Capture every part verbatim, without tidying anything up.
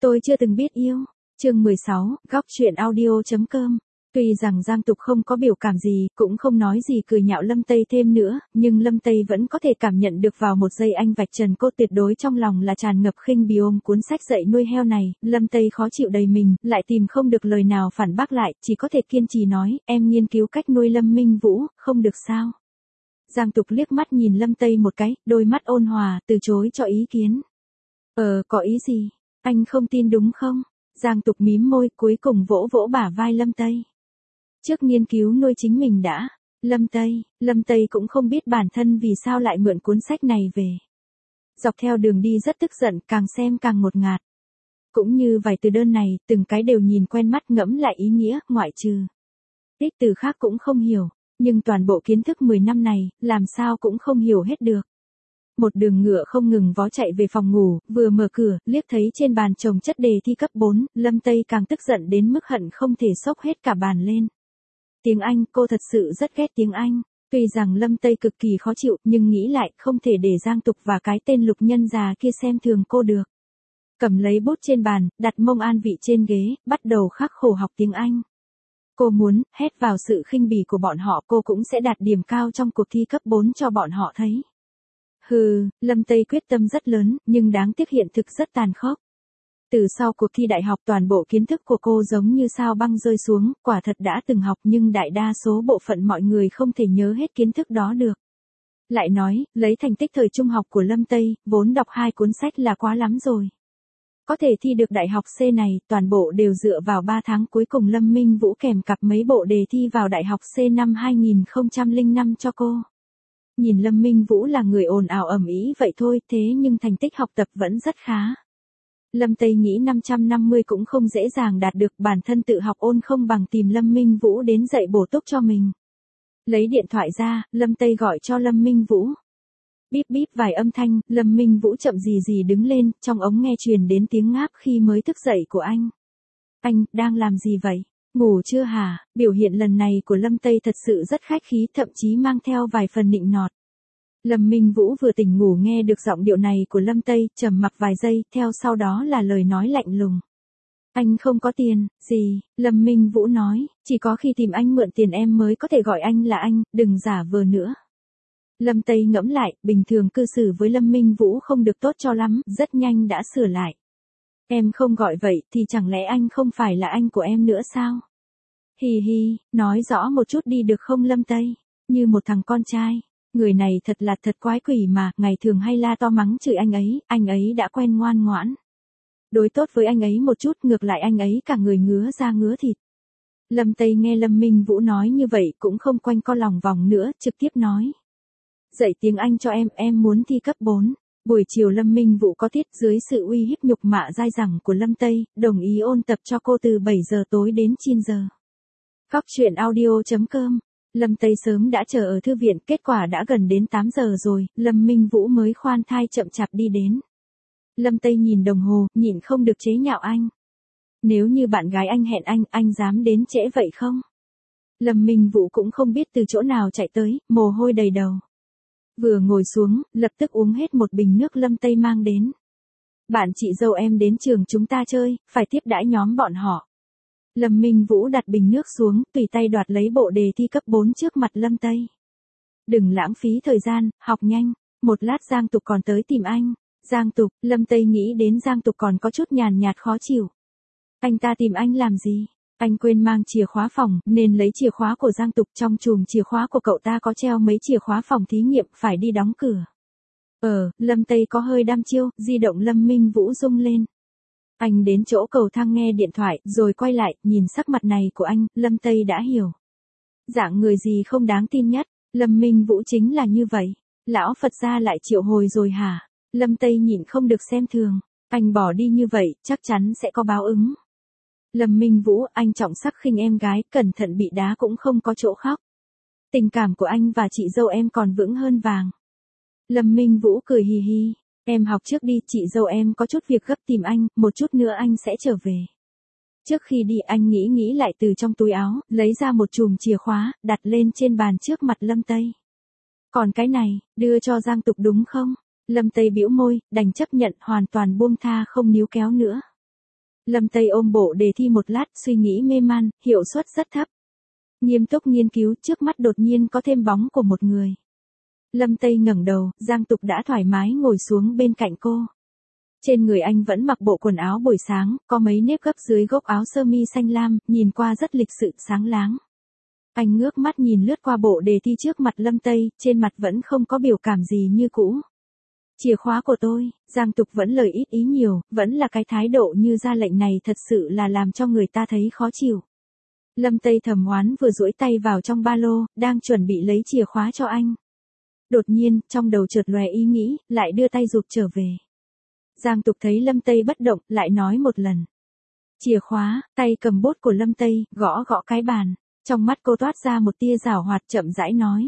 Tôi chưa từng biết yêu. Chương mười sáu, góc truyện audio.com. Tuy rằng Giang Tục không có biểu cảm gì, cũng không nói gì cười nhạo Lâm Tây thêm nữa, nhưng Lâm Tây vẫn có thể cảm nhận được vào một giây anh vạch trần cô tuyệt đối trong lòng là tràn ngập khinh bỉ ôm cuốn sách dạy nuôi heo này, Lâm Tây khó chịu đầy mình, lại tìm không được lời nào phản bác lại, chỉ có thể kiên trì nói, em nghiên cứu cách nuôi Lâm Minh Vũ, không được sao. Giang Tục liếc mắt nhìn Lâm Tây một cái, đôi mắt ôn hòa, từ chối cho ý kiến. Ờ, có ý gì? Anh không tin đúng không? Giang Tục mím môi, cuối cùng vỗ vỗ bả vai Lâm Tây. Trước nghiên cứu nuôi chính mình đã. Lâm Tây, Lâm Tây cũng không biết bản thân vì sao lại mượn cuốn sách này về. Dọc theo đường đi rất tức giận, càng xem càng ngột ngạt. Cũng như vài từ đơn này, từng cái đều nhìn quen mắt ngẫm lại ý nghĩa, ngoại trừ. Ít từ khác cũng không hiểu, nhưng toàn bộ kiến thức mười năm này, làm sao cũng không hiểu hết được. Một đường ngựa không ngừng vó chạy về phòng ngủ, vừa mở cửa, liếc thấy trên bàn chồng chất đề thi cấp bốn, Lâm Tây càng tức giận đến mức hận không thể xốc hết cả bàn lên. Tiếng Anh, cô thật sự rất ghét tiếng Anh. Tuy rằng Lâm Tây cực kỳ khó chịu, nhưng nghĩ lại, không thể để Giang Tục và cái tên Lục Nhân già kia xem thường cô được. Cầm lấy bút trên bàn, đặt mông an vị trên ghế, bắt đầu khắc khổ học tiếng Anh. Cô muốn, hét vào sự khinh bỉ của bọn họ, cô cũng sẽ đạt điểm cao trong cuộc thi cấp bốn cho bọn họ thấy. Hừ, Lâm Tây quyết tâm rất lớn, nhưng đáng tiếc hiện thực rất tàn khốc. Từ sau cuộc thi đại học toàn bộ kiến thức của cô giống như sao băng rơi xuống, quả thật đã từng học nhưng đại đa số bộ phận mọi người không thể nhớ hết kiến thức đó được. Lại nói, lấy thành tích thời trung học của Lâm Tây, vốn đọc hai cuốn sách là quá lắm rồi. Có thể thi được đại học C này, toàn bộ đều dựa vào ba tháng cuối cùng Lâm Minh Vũ kèm cặp mấy bộ đề thi vào đại học C năm hai không không năm cho cô. Nhìn Lâm Minh Vũ là người ồn ào ầm ĩ vậy thôi, thế nhưng thành tích học tập vẫn rất khá. Lâm Tây nghĩ năm trăm năm mươi cũng không dễ dàng đạt được, bản thân tự học ôn không bằng tìm Lâm Minh Vũ đến dạy bổ túc cho mình. Lấy điện thoại ra, Lâm Tây gọi cho Lâm Minh Vũ. Bíp bíp vài âm thanh, Lâm Minh Vũ chậm gì gì đứng lên, trong ống nghe truyền đến tiếng ngáp khi mới thức dậy của anh. Anh, đang làm gì vậy? Ngủ chưa hả? Biểu hiện lần này của Lâm Tây thật sự rất khách khí, thậm chí mang theo vài phần nịnh nọt. Lâm Minh Vũ vừa tỉnh ngủ nghe được giọng điệu này của Lâm Tây, trầm mặc vài giây, theo sau đó là lời nói lạnh lùng. Anh không có tiền, gì? Lâm Minh Vũ nói, chỉ có khi tìm anh mượn tiền em mới có thể gọi anh là anh, đừng giả vờ nữa. Lâm Tây ngẫm lại, bình thường cư xử với Lâm Minh Vũ không được tốt cho lắm, rất nhanh đã sửa lại. Em không gọi vậy, thì chẳng lẽ anh không phải là anh của em nữa sao? Hì hì, nói rõ một chút đi được không Lâm Tây? Như một thằng con trai. Người này thật là thật quái quỷ mà, ngày thường hay la to mắng chửi anh ấy, anh ấy đã quen ngoan ngoãn. Đối tốt với anh ấy một chút, ngược lại anh ấy cả người ngứa da ngứa thịt. Lâm Tây nghe Lâm Minh Vũ nói như vậy cũng không quanh co lòng vòng nữa, trực tiếp nói. Dạy tiếng Anh cho em, em muốn thi cấp bốn. Buổi chiều Lâm Minh Vũ có tiết dưới sự uy hiếp nhục mạ dai dẳng của Lâm Tây, đồng ý ôn tập cho cô từ bảy giờ tối đến chín giờ. Góc truyện audio.com. Lâm Tây sớm đã chờ ở thư viện, kết quả đã gần đến tám giờ rồi, Lâm Minh Vũ mới khoan thai chậm chạp đi đến. Lâm Tây nhìn đồng hồ, nhịn không được chế nhạo anh. Nếu như bạn gái anh hẹn anh, anh dám đến trễ vậy không? Lâm Minh Vũ cũng không biết từ chỗ nào chạy tới, mồ hôi đầy đầu. Vừa ngồi xuống, lập tức uống hết một bình nước Lâm Tây mang đến. Bạn chị dâu em đến trường chúng ta chơi, phải tiếp đãi nhóm bọn họ. Lâm Minh Vũ đặt bình nước xuống, tùy tay đoạt lấy bộ đề thi cấp bốn trước mặt Lâm Tây. Đừng lãng phí thời gian, học nhanh. Một lát Giang Tục còn tới tìm anh. Giang Tục, Lâm Tây nghĩ đến Giang Tục còn có chút nhàn nhạt khó chịu. Anh ta tìm anh làm gì? Anh quên mang chìa khóa phòng, nên lấy chìa khóa của Giang Tục, trong chùm chìa khóa của cậu ta có treo mấy chìa khóa phòng thí nghiệm, phải đi đóng cửa. Ờ, Lâm Tây có hơi đăm chiêu, di động Lâm Minh Vũ rung lên. Anh đến chỗ cầu thang nghe điện thoại, rồi quay lại, nhìn sắc mặt này của anh, Lâm Tây đã hiểu. Dạng người gì không đáng tin nhất, Lâm Minh Vũ chính là như vậy. Lão Phật gia lại triệu hồi rồi hả? Lâm Tây nhịn không được xem thường. Anh bỏ đi như vậy, chắc chắn sẽ có báo ứng. Lâm Minh Vũ, anh trọng sắc khinh em gái, cẩn thận bị đá cũng không có chỗ khóc. Tình cảm của anh và chị dâu em còn vững hơn vàng. Lâm Minh Vũ cười hì hì. Em học trước đi, chị dâu em có chút việc gấp tìm anh, một chút nữa anh sẽ trở về. Trước khi đi anh nghĩ nghĩ lại từ trong túi áo, lấy ra một chùm chìa khóa, đặt lên trên bàn trước mặt Lâm Tây. Còn cái này, đưa cho Giang Tục đúng không? Lâm Tây bĩu môi, đành chấp nhận, hoàn toàn buông tha không níu kéo nữa. Lâm Tây ôm bộ đề thi một lát, suy nghĩ mê man, hiệu suất rất thấp. Nghiêm túc nghiên cứu, trước mắt đột nhiên có thêm bóng của một người. Lâm Tây ngẩng đầu, Giang Tục đã thoải mái ngồi xuống bên cạnh cô. Trên người anh vẫn mặc bộ quần áo buổi sáng, có mấy nếp gấp dưới gốc áo sơ mi xanh lam, nhìn qua rất lịch sự sáng láng. Anh ngước mắt nhìn lướt qua bộ đề thi trước mặt Lâm Tây, trên mặt vẫn không có biểu cảm gì như cũ. Chìa khóa của tôi, Giang Tục vẫn lời ít ý nhiều, vẫn là cái thái độ như ra lệnh này thật sự là làm cho người ta thấy khó chịu. Lâm Tây thầm oán vừa duỗi tay vào trong ba lô, đang chuẩn bị lấy chìa khóa cho anh. Đột nhiên, trong đầu chợt lóe ý nghĩ, lại đưa tay rụt trở về. Giang Tục thấy Lâm Tây bất động, lại nói một lần. Chìa khóa, tay cầm bút của Lâm Tây, gõ gõ cái bàn. Trong mắt cô toát ra một tia giảo hoạt, chậm rãi nói.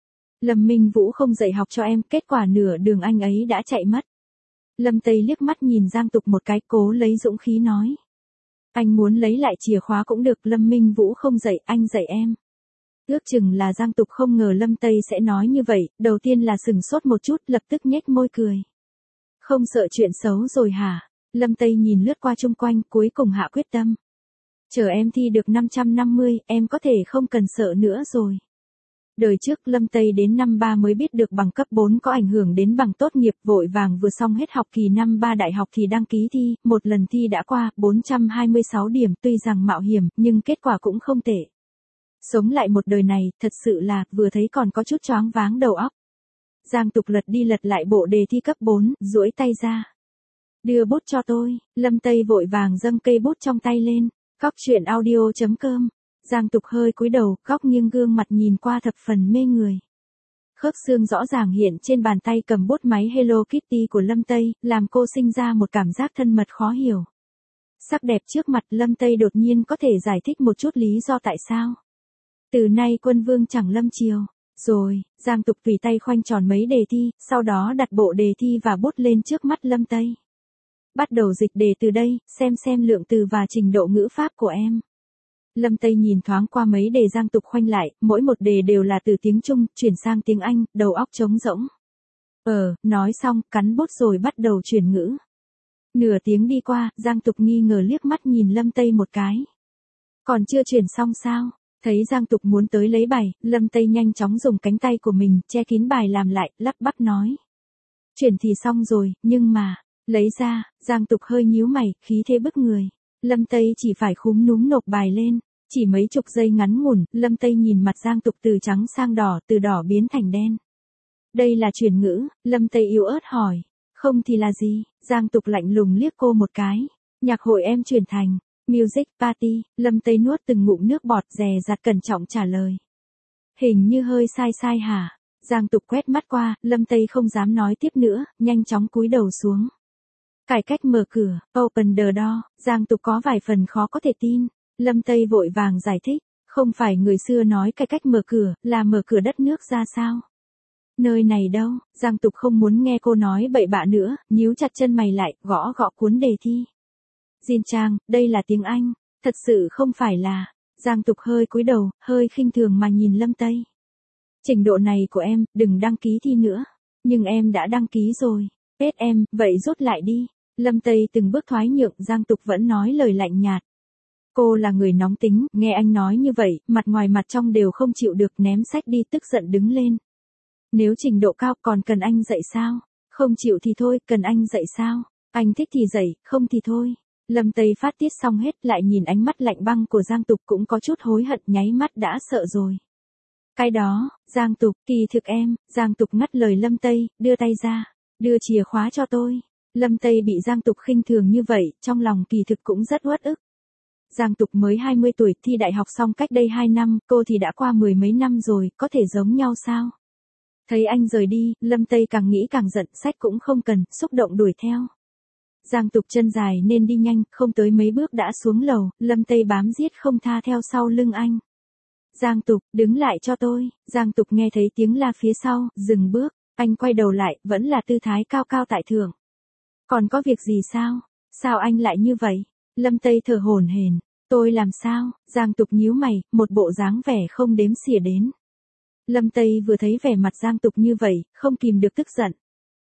Lâm Minh Vũ không dạy học cho em, kết quả nửa đường anh ấy đã chạy mất. Lâm Tây liếc mắt nhìn Giang Tục một cái, cố lấy dũng khí nói. Anh muốn lấy lại chìa khóa cũng được, Lâm Minh Vũ không dạy, anh dạy em. Ước chừng là Giang Tục không ngờ Lâm Tây sẽ nói như vậy, đầu tiên là sừng sốt một chút, lập tức nhếch môi cười. Không sợ chuyện xấu rồi hả? Lâm Tây nhìn lướt qua chung quanh, cuối cùng hạ quyết tâm. Chờ em thi được năm trăm năm mươi, em có thể không cần sợ nữa rồi. Đời trước Lâm Tây đến năm ba mới biết được bằng cấp bốn có ảnh hưởng đến bằng tốt nghiệp, vội vàng vừa xong hết học kỳ năm ba đại học thì đăng ký thi, một lần thi đã qua, bốn trăm hai mươi sáu điểm, tuy rằng mạo hiểm, nhưng kết quả cũng không tệ. Sống lại một đời này, thật sự là, vừa thấy còn có chút choáng váng đầu óc. Giang Tục lật đi lật lại bộ đề thi cấp bốn, duỗi tay ra. Đưa bút cho tôi, Lâm Tây vội vàng dâng cây bút trong tay lên. Góc truyện audio chấm com. Giang Tục hơi cúi đầu, góc nghiêng gương mặt nhìn qua thập phần mê người. Khớp xương rõ ràng hiện trên bàn tay cầm bút máy Hello Kitty của Lâm Tây, làm cô sinh ra một cảm giác thân mật khó hiểu. Sắc đẹp trước mặt Lâm Tây đột nhiên có thể giải thích một chút lý do tại sao. Từ nay quân vương chẳng lâm triều. Rồi, Giang Tục tùy tay khoanh tròn mấy đề thi, sau đó đặt bộ đề thi và bút lên trước mắt Lâm Tây. Bắt đầu dịch đề từ đây, xem xem lượng từ và trình độ ngữ pháp của em. Lâm Tây nhìn thoáng qua mấy đề Giang Tục khoanh lại, mỗi một đề đều là từ tiếng Trung, chuyển sang tiếng Anh, đầu óc trống rỗng. Ờ, nói xong, cắn bút rồi bắt đầu chuyển ngữ. Nửa tiếng đi qua, Giang Tục nghi ngờ liếc mắt nhìn Lâm Tây một cái. Còn chưa chuyển xong sao? Thấy Giang Tục muốn tới lấy bài, Lâm Tây nhanh chóng dùng cánh tay của mình, che kín bài làm lại, lắp bắp nói. Chuyển thì xong rồi, nhưng mà... Lấy ra, Giang Tục hơi nhíu mày, khí thế bức người. Lâm Tây chỉ phải khúm núm nộp bài lên. Chỉ mấy chục giây ngắn ngủn, Lâm Tây nhìn mặt Giang Tục từ trắng sang đỏ, từ đỏ biến thành đen. Đây là chuyển ngữ, Lâm Tây yếu ớt hỏi. Không thì là gì? Giang Tục lạnh lùng liếc cô một cái. Nhạc hội em chuyển thành Music Party. Lâm Tây nuốt từng ngụm nước bọt, dè dặt cẩn trọng trả lời. Hình như hơi sai sai hả? Giang Tục quét mắt qua, Lâm Tây không dám nói tiếp nữa, nhanh chóng cúi đầu xuống. Cải cách mở cửa, open the door, Giang Tục có vài phần khó có thể tin. Lâm Tây vội vàng giải thích, không phải người xưa nói cải cách mở cửa, là mở cửa đất nước ra sao? Nơi này đâu? Giang Tục không muốn nghe cô nói bậy bạ nữa, nhíu chặt chân mày lại, gõ gõ cuốn đề thi. Diên Trang, đây là tiếng Anh, thật sự không phải là. Giang Tục hơi cúi đầu, hơi khinh thường mà nhìn Lâm Tây. Trình độ này của em, đừng đăng ký thi nữa. Nhưng em đã đăng ký rồi. Pết em, vậy rút lại đi. Lâm Tây từng bước thoái nhượng, Giang Tục vẫn nói lời lạnh nhạt. Cô là người nóng tính, nghe anh nói như vậy, mặt ngoài mặt trong đều không chịu được, ném sách đi, tức giận đứng lên. Nếu trình độ cao còn cần anh dạy sao? Không chịu thì thôi, cần anh dạy sao? Anh thích thì dạy, không thì thôi. Lâm Tây phát tiết xong hết, lại nhìn ánh mắt lạnh băng của Giang Tục cũng có chút hối hận, nháy mắt đã sợ rồi. Cái đó, Giang Tục, kỳ thực em, Giang Tục ngắt lời Lâm Tây, đưa tay ra, đưa chìa khóa cho tôi. Lâm Tây bị Giang Tục khinh thường như vậy, trong lòng kỳ thực cũng rất uất ức. Giang Tục mới hai mươi tuổi, thi đại học xong cách đây hai năm, cô thì đã qua mười mấy năm rồi, có thể giống nhau sao? Thấy anh rời đi, Lâm Tây càng nghĩ càng giận, sách cũng không cần, xúc động đuổi theo. Giang Tục chân dài nên đi nhanh, không tới mấy bước đã xuống lầu, Lâm Tây bám giết không tha theo sau lưng anh. Giang Tục, đứng lại cho tôi. Giang Tục nghe thấy tiếng la phía sau, dừng bước, anh quay đầu lại, vẫn là tư thái cao cao tại thượng. Còn có việc gì sao? Sao anh lại như vậy? Lâm Tây thở hổn hển, tôi làm sao? Giang Tục nhíu mày, một bộ dáng vẻ không đếm xỉa đến. Lâm Tây vừa thấy vẻ mặt Giang Tục như vậy, không kìm được tức giận.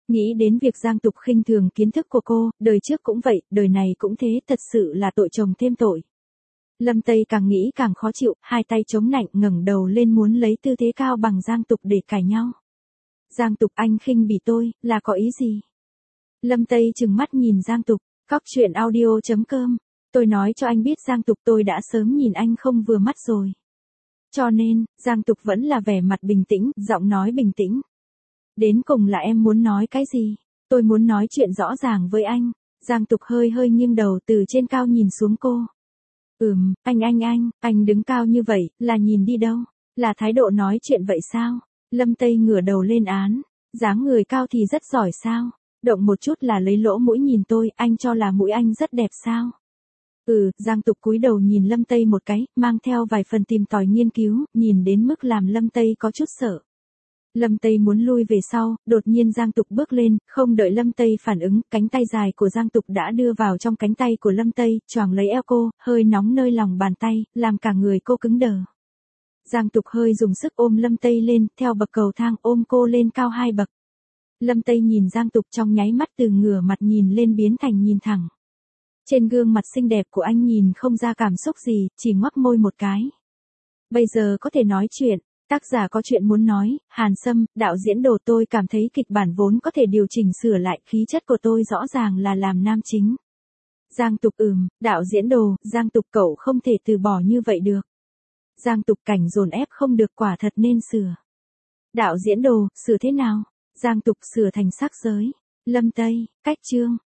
Nghĩ đến việc Giang Tục khinh thường kiến thức của cô, đời trước cũng vậy, đời này cũng thế, thật sự là tội chồng thêm tội. Lâm Tây càng nghĩ càng khó chịu, hai tay chống nạnh ngẩng đầu lên muốn lấy tư thế cao bằng Giang Tục để cãi nhau. Giang Tục, anh khinh bỉ tôi, là có ý gì? Lâm Tây trừng mắt nhìn Giang Tục, Cóc truyện audio chấm com. Tôi nói cho anh biết Giang Tục, tôi đã sớm nhìn anh không vừa mắt rồi. Cho nên, Giang Tục vẫn là vẻ mặt bình tĩnh, giọng nói bình tĩnh. Đến cùng là em muốn nói cái gì? Tôi muốn nói chuyện rõ ràng với anh. Giang Tục hơi hơi nghiêng đầu từ trên cao nhìn xuống cô. Ừm, anh anh anh, anh đứng cao như vậy, là nhìn đi đâu? Là thái độ nói chuyện vậy sao? Lâm Tây ngửa đầu lên án. Dáng người cao thì rất giỏi sao? Động một chút là lấy lỗ mũi nhìn tôi, anh cho là mũi anh rất đẹp sao? Ừ, Giang Tục cúi đầu nhìn Lâm Tây một cái, mang theo vài phần tìm tòi nghiên cứu, nhìn đến mức làm Lâm Tây có chút sợ. Lâm Tây muốn lui về sau, đột nhiên Giang Tục bước lên, không đợi Lâm Tây phản ứng, cánh tay dài của Giang Tục đã đưa vào trong cánh tay của Lâm Tây, choàng lấy eo cô, hơi nóng nơi lòng bàn tay, làm cả người cô cứng đờ. Giang Tục hơi dùng sức ôm Lâm Tây lên, theo bậc cầu thang ôm cô lên cao hai bậc. Lâm Tây nhìn Giang Tục trong nháy mắt từ ngửa mặt nhìn lên biến thành nhìn thẳng. Trên gương mặt xinh đẹp của anh nhìn không ra cảm xúc gì, chỉ ngoắc môi một cái. Bây giờ có thể nói chuyện, tác giả có chuyện muốn nói, Hàn Sâm, đạo diễn Đồ, tôi cảm thấy kịch bản vốn có thể điều chỉnh sửa lại, khí chất của tôi rõ ràng là làm nam chính. Giang Tục, ừm, đạo diễn Đồ, Giang Tục cậu không thể từ bỏ như vậy được. Giang Tục, cảnh dồn ép không được, quả thật nên sửa. Đạo diễn Đồ, sửa thế nào? Giang Tục, sửa thành sắc giới. Lâm Tây, cách chương.